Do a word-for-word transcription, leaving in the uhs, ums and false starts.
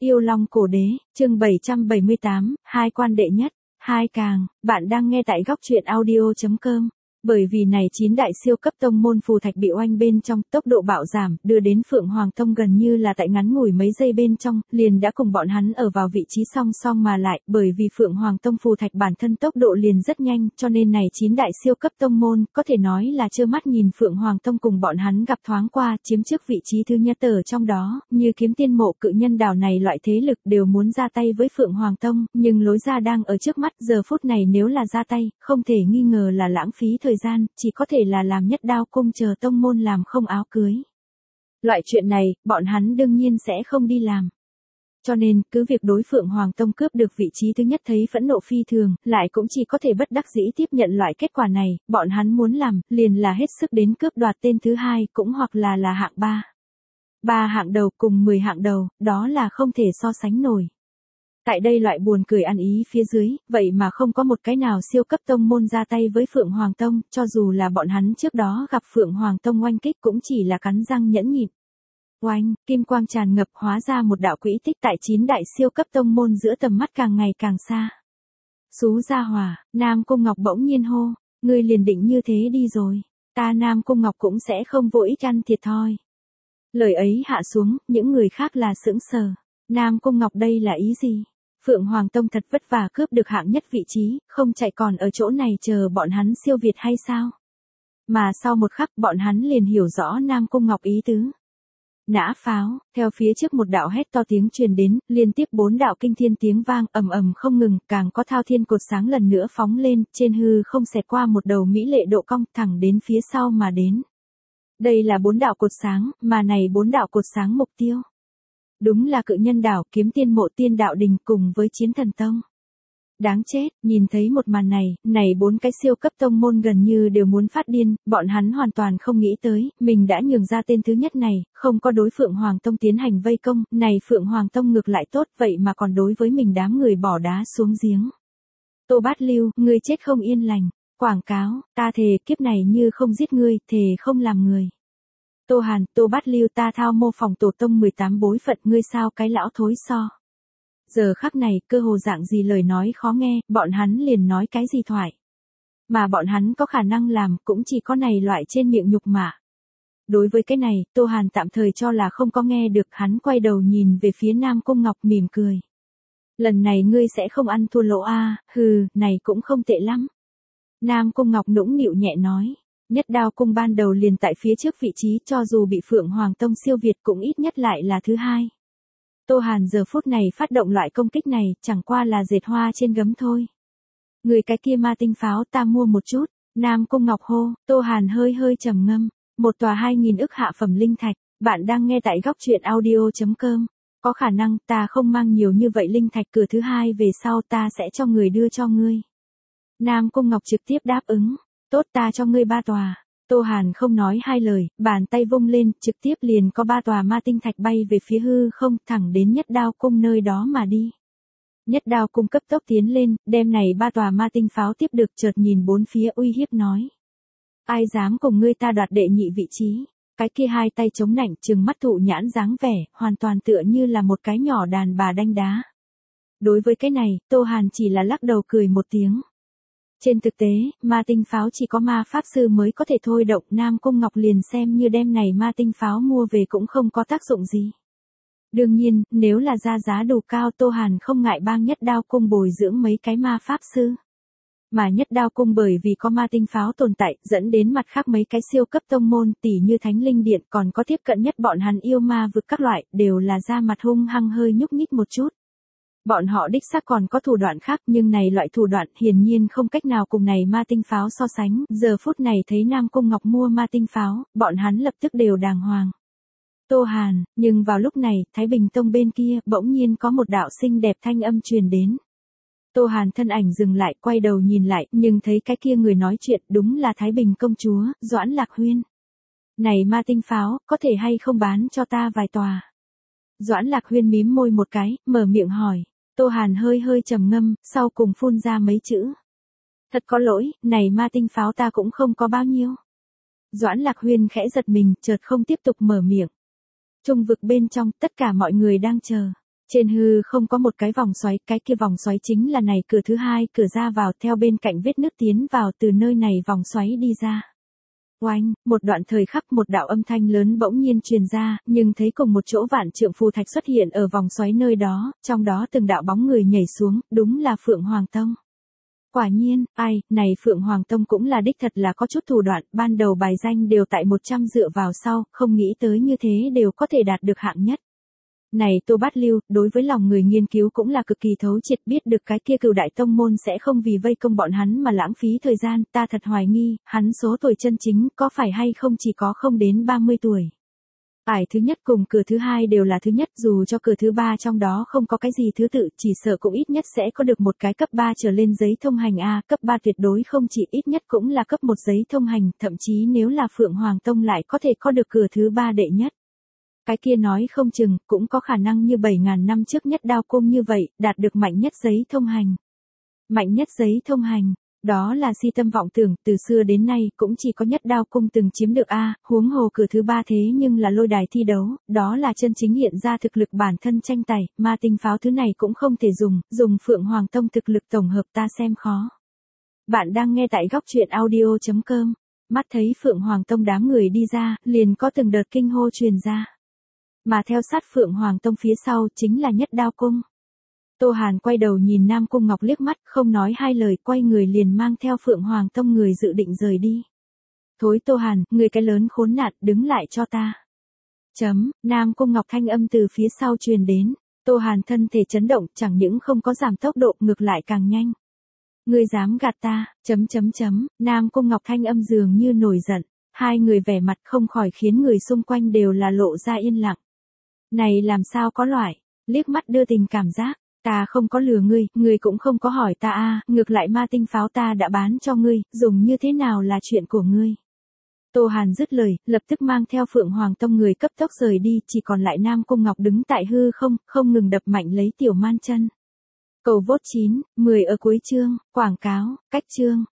Yêu Long Cổ Đế, chương bảy trăm bảy mươi tám, hai quan đệ nhất, hai càng, bạn đang nghe tại góc truyện audio.com. Bởi vì này chín đại siêu cấp tông môn phù thạch bị oanh bên trong, tốc độ bạo giảm, đưa đến Phượng Hoàng Tông gần như là tại ngắn ngủi mấy giây bên trong, liền đã cùng bọn hắn ở vào vị trí song song mà lại, bởi vì Phượng Hoàng Tông phù thạch bản thân tốc độ liền rất nhanh, cho nên này chín đại siêu cấp tông môn, có thể nói là trơ mắt nhìn Phượng Hoàng Tông cùng bọn hắn gặp thoáng qua, chiếm trước vị trí thứ nhất ở trong đó, như Kiếm Tiên Mộ, Cự Nhân Đảo này loại thế lực đều muốn ra tay với Phượng Hoàng Tông, nhưng lối ra đang ở trước mắt, giờ phút này nếu là ra tay, không thể nghi ngờ là lãng phí thời gian, chỉ có thể là làm Nhất Đao Cung chờ tông môn làm không áo cưới. Loại chuyện này, bọn hắn đương nhiên sẽ không đi làm. Cho nên, cứ việc đối Phượng Hoàng Tông cướp được vị trí thứ nhất thấy phẫn nộ phi thường, lại cũng chỉ có thể bất đắc dĩ tiếp nhận loại kết quả này, bọn hắn muốn làm, liền là hết sức đến cướp đoạt tên thứ hai, cũng hoặc là là hạng ba. Ba hạng đầu cùng mười hạng đầu, đó là không thể so sánh nổi. Tại đây loại buồn cười ăn ý phía dưới, vậy mà không có một cái nào siêu cấp tông môn ra tay với Phượng Hoàng Tông, cho dù là bọn hắn trước đó gặp Phượng Hoàng Tông oanh kích cũng chỉ là cắn răng nhẫn nhịn. Oanh, kim quang tràn ngập hóa ra một đạo quỹ tích tại chín đại siêu cấp tông môn giữa tầm mắt càng ngày càng xa. Xú Gia Hỏa, Nam Cung Ngọc bỗng nhiên hô, ngươi liền định như thế đi rồi, ta Nam Cung Ngọc cũng sẽ không vô ích ăn thiệt thòi. Lời ấy hạ xuống, những người khác là sững sờ. Nam Cung Ngọc đây là ý gì? Phượng Hoàng Tông thật vất vả cướp được hạng nhất vị trí, không chạy còn ở chỗ này chờ bọn hắn siêu việt hay sao? Mà sau một khắc bọn hắn liền hiểu rõ Nam Cung Ngọc ý tứ. Nã pháo, theo phía trước một đạo hét to tiếng truyền đến, liên tiếp bốn đạo kinh thiên tiếng vang ầm ầm không ngừng, càng có thao thiên cột sáng lần nữa phóng lên, trên hư không xẹt qua một đầu mỹ lệ độ cong thẳng đến phía sau mà đến. Đây là bốn đạo cột sáng, mà này bốn đạo cột sáng mục tiêu. Đúng là Cự Nhân Đảo, Kiếm Tiên Mộ, Tiên Đạo Đình cùng với Chiến Thần Tông. Đáng chết, nhìn thấy một màn này, này bốn cái siêu cấp tông môn gần như đều muốn phát điên, bọn hắn hoàn toàn không nghĩ tới, mình đã nhường ra tên thứ nhất này, không có đối Phượng Hoàng Tông tiến hành vây công, này Phượng Hoàng Tông ngược lại tốt vậy mà còn đối với mình đám người bỏ đá xuống giếng. Tô Bát Lưu, ngươi chết không yên lành, quảng cáo, ta thề kiếp này như không giết ngươi, thề không làm người. Tô Hàn, Tô Bát Lưu ta thao mô phỏng tổ tông mười tám bối phận ngươi sao cái lão thối so. Giờ khắc này, cơ hồ dạng gì lời nói khó nghe, bọn hắn liền nói cái gì thoại. Mà bọn hắn có khả năng làm, cũng chỉ có này loại trên miệng nhục mạ. Đối với cái này, Tô Hàn tạm thời cho là không có nghe được, hắn quay đầu nhìn về phía Nam Cung Ngọc mỉm cười. Lần này ngươi sẽ không ăn thua lỗ a, à, hừ, này cũng không tệ lắm. Nam Cung Ngọc nũng nịu nhẹ nói. Nhất Đao Cung ban đầu liền tại phía trước vị trí, cho dù bị Phượng Hoàng Tông siêu việt cũng ít nhất lại là thứ hai. Tô Hàn giờ phút này phát động loại công kích này, chẳng qua là dệt hoa trên gấm thôi. Người cái kia ma tinh pháo ta mua một chút, Nam Cung Ngọc hô, Tô Hàn hơi hơi trầm ngâm, một tòa hai nghìn ức hạ phẩm linh thạch, bạn đang nghe tại góc truyện audio.com. Có khả năng ta không mang nhiều như vậy linh thạch, cửa thứ hai về sau ta sẽ cho người đưa cho ngươi. Nam Cung Ngọc trực tiếp đáp ứng. Tốt ta cho ngươi ba tòa. Tô Hàn không nói hai lời, bàn tay vung lên, trực tiếp liền có ba tòa ma tinh thạch bay về phía hư không, thẳng đến Nhất Đao Cung nơi đó mà đi. Nhất Đao Cung cấp tốc tiến lên, đem này ba tòa ma tinh pháo tiếp được, chợt nhìn bốn phía uy hiếp nói. Ai dám cùng ngươi ta đoạt đệ nhị vị trí? Cái kia hai tay chống nạnh trừng mắt thụ nhãn dáng vẻ, hoàn toàn tựa như là một cái nhỏ đàn bà đanh đá. Đối với cái này, Tô Hàn chỉ là lắc đầu cười một tiếng. Trên thực tế, ma tinh pháo chỉ có ma pháp sư mới có thể thôi động, Nam Cung Ngọc liền xem như đem này ma tinh pháo mua về cũng không có tác dụng gì. Đương nhiên, nếu là ra giá đủ cao, Tô Hàn không ngại bang Nhất Đao Cung bồi dưỡng mấy cái ma pháp sư. Mà Nhất Đao Cung bởi vì có ma tinh pháo tồn tại, dẫn đến mặt khác mấy cái siêu cấp tông môn tỉ như Thánh Linh Điện còn có tiếp cận nhất bọn hắn yêu ma vực các loại, đều là ra mặt hung hăng hơi nhúc nhích một chút. Bọn họ đích xác còn có thủ đoạn khác, nhưng này loại thủ đoạn hiển nhiên không cách nào cùng này ma tinh pháo so sánh, giờ phút này thấy Nam Cung Ngọc mua ma tinh pháo, bọn hắn lập tức đều đàng hoàng. Tô Hàn, nhưng vào lúc này, Thái Bình Tông bên kia, bỗng nhiên có một đạo xinh đẹp thanh âm truyền đến. Tô Hàn thân ảnh dừng lại, quay đầu nhìn lại, nhưng thấy cái kia người nói chuyện đúng là Thái Bình công chúa, Doãn Lạc Huyên. Này ma tinh pháo, có thể hay không bán cho ta vài tòa? Doãn Lạc Huyên mím môi một cái, mở miệng hỏi. Tô Hàn hơi hơi trầm ngâm, sau cùng phun ra mấy chữ. Thật có lỗi, này ma tinh pháo ta cũng không có bao nhiêu. Doãn Lạc Huyên khẽ giật mình, chợt không tiếp tục mở miệng. Trung vực bên trong, tất cả mọi người đang chờ. Trên hư không có một cái vòng xoáy, cái kia vòng xoáy chính là này cửa thứ hai, cửa ra vào theo bên cạnh vết nước tiến vào từ nơi này vòng xoáy đi ra. Oanh, một đoạn thời khắc một đạo âm thanh lớn bỗng nhiên truyền ra, nhưng thấy cùng một chỗ vạn trượng phù thạch xuất hiện ở vòng xoáy nơi đó, trong đó từng đạo bóng người nhảy xuống, đúng là Phượng Hoàng Tông. Quả nhiên, ai, này Phượng Hoàng Tông cũng là đích thật là có chút thủ đoạn, ban đầu bài danh đều tại một trăm dựa vào sau, không nghĩ tới như thế đều có thể đạt được hạng nhất. Này Tô Bát Lưu, đối với lòng người nghiên cứu cũng là cực kỳ thấu triệt, biết được cái kia Cửu đại tông môn sẽ không vì vây công bọn hắn mà lãng phí thời gian, ta thật hoài nghi, hắn số tuổi chân chính có phải hay không chỉ có không đến ba mươi tuổi. Ải thứ nhất cùng cửa thứ hai đều là thứ nhất, dù cho cửa thứ ba trong đó không có cái gì thứ tự, chỉ sợ cũng ít nhất sẽ có được một cái cấp ba trở lên giấy thông hành A, cấp ba tuyệt đối không chỉ, ít nhất cũng là cấp một giấy thông hành, thậm chí nếu là Phượng Hoàng Tông lại có thể có được cửa thứ ba đệ nhất. Cái kia nói không chừng, cũng có khả năng như bảy ngàn năm trước nhất đao cung như vậy, đạt được mạnh nhất giấy thông hành. Mạnh nhất giấy thông hành, đó là si tâm vọng tưởng, từ xưa đến nay cũng chỉ có nhất đao cung từng chiếm được A, huống hồ cửa thứ ba thế nhưng là lôi đài thi đấu, đó là chân chính hiện ra thực lực bản thân tranh tài, ma tinh pháo thứ này cũng không thể dùng, dùng Phượng Hoàng Tông thực lực tổng hợp ta xem khó. Bạn đang nghe tại góc truyện audio chấm com, mắt thấy Phượng Hoàng Tông đám người đi ra, liền có từng đợt kinh hô truyền ra. Mà theo sát Phượng Hoàng Tông phía sau chính là nhất đao cung. Tô Hàn quay đầu nhìn Nam Cung Ngọc liếc mắt, không nói hai lời, quay người liền mang theo Phượng Hoàng Tông người dự định rời đi. Thối Tô Hàn, người cái lớn khốn nạn, đứng lại cho ta. Chấm, Nam Cung Ngọc thanh âm từ phía sau truyền đến. Tô Hàn thân thể chấn động, chẳng những không có giảm tốc độ, ngược lại càng nhanh. Ngươi dám gạt ta, chấm chấm chấm, Nam Cung Ngọc thanh âm dường như nổi giận. Hai người vẻ mặt không khỏi khiến người xung quanh đều là lộ ra yên lặng. Này làm sao có loại, liếc mắt đưa tình cảm giác, ta không có lừa ngươi, ngươi cũng không có hỏi ta a, ngược lại ma tinh pháo ta đã bán cho ngươi, dùng như thế nào là chuyện của ngươi. Tô Hàn dứt lời, lập tức mang theo Phượng Hoàng Tông người cấp tốc rời đi, chỉ còn lại Nam Cung Ngọc đứng tại hư không, không ngừng đập mạnh lấy tiểu man chân. Cầu vốt chín, mười ở cuối chương, quảng cáo, cách chương.